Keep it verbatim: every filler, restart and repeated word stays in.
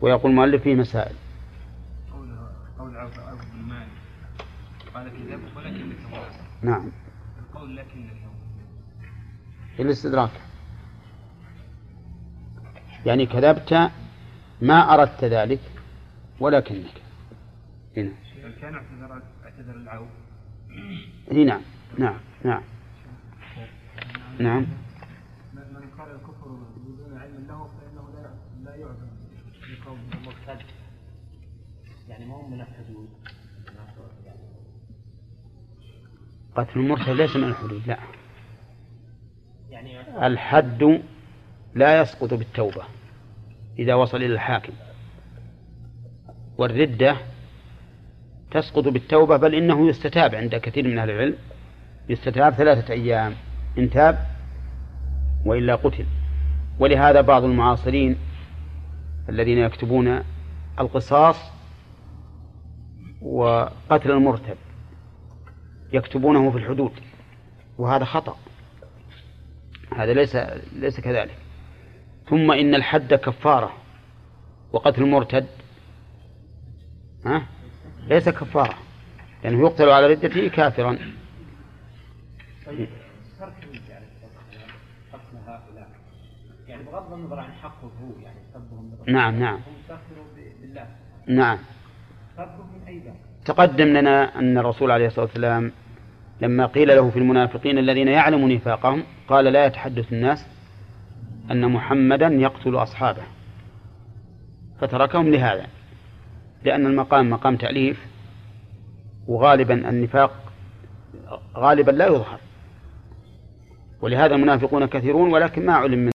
ويقول المؤلف فيه مسائل. قول عبد المال قال كذب ولكنك منافق. نعم. القول لكنك في الاستدراك يعني كذبت ما أردت ذلك ولكنك هنا. كان اعتذر اعتذر العو. نعم نعم نعم نعم. من قال الكفر بدون علم له فإنه لا لا يعذر بقول مرتد، يعني ما هم من الحدود. قتل المرتد ليس من الحدود، لا. يعني الحد لا يسقط بالتوبة إذا وصل إلى الحاكم، والردة تسقط بالتوبة، بل إنه يستتاب عند كثير من أهل العلم، يستتاب ثلاثة أيام إن تاب وإلا قتل. ولهذا بعض المعاصرين الذين يكتبون القصاص وقتل المرتد يكتبونه في الحدود، وهذا خطأ، هذا ليس ليس كذلك. ثم إن الحد كفارة، وقتل المرتد ها ليس كفارة، لأنه يعني يقتل على ردته كافرا. يعني بغض النظر عن حقه هو، يعني سبهم نعم نعم بالله. نعم. سبهم أيضا تقدم لنا أن الرسول عليه الصلاة والسلام لما قيل له في المنافقين الذين يعلم نفاقهم قال لا يتحدث الناس أن محمدا يقتل أصحابه، فتركهم لهذا، لأن المقام مقام تأليف، وغالبا النفاق غالبا لا يظهر، ولهذا المنافقون كثيرون ولكن ما علم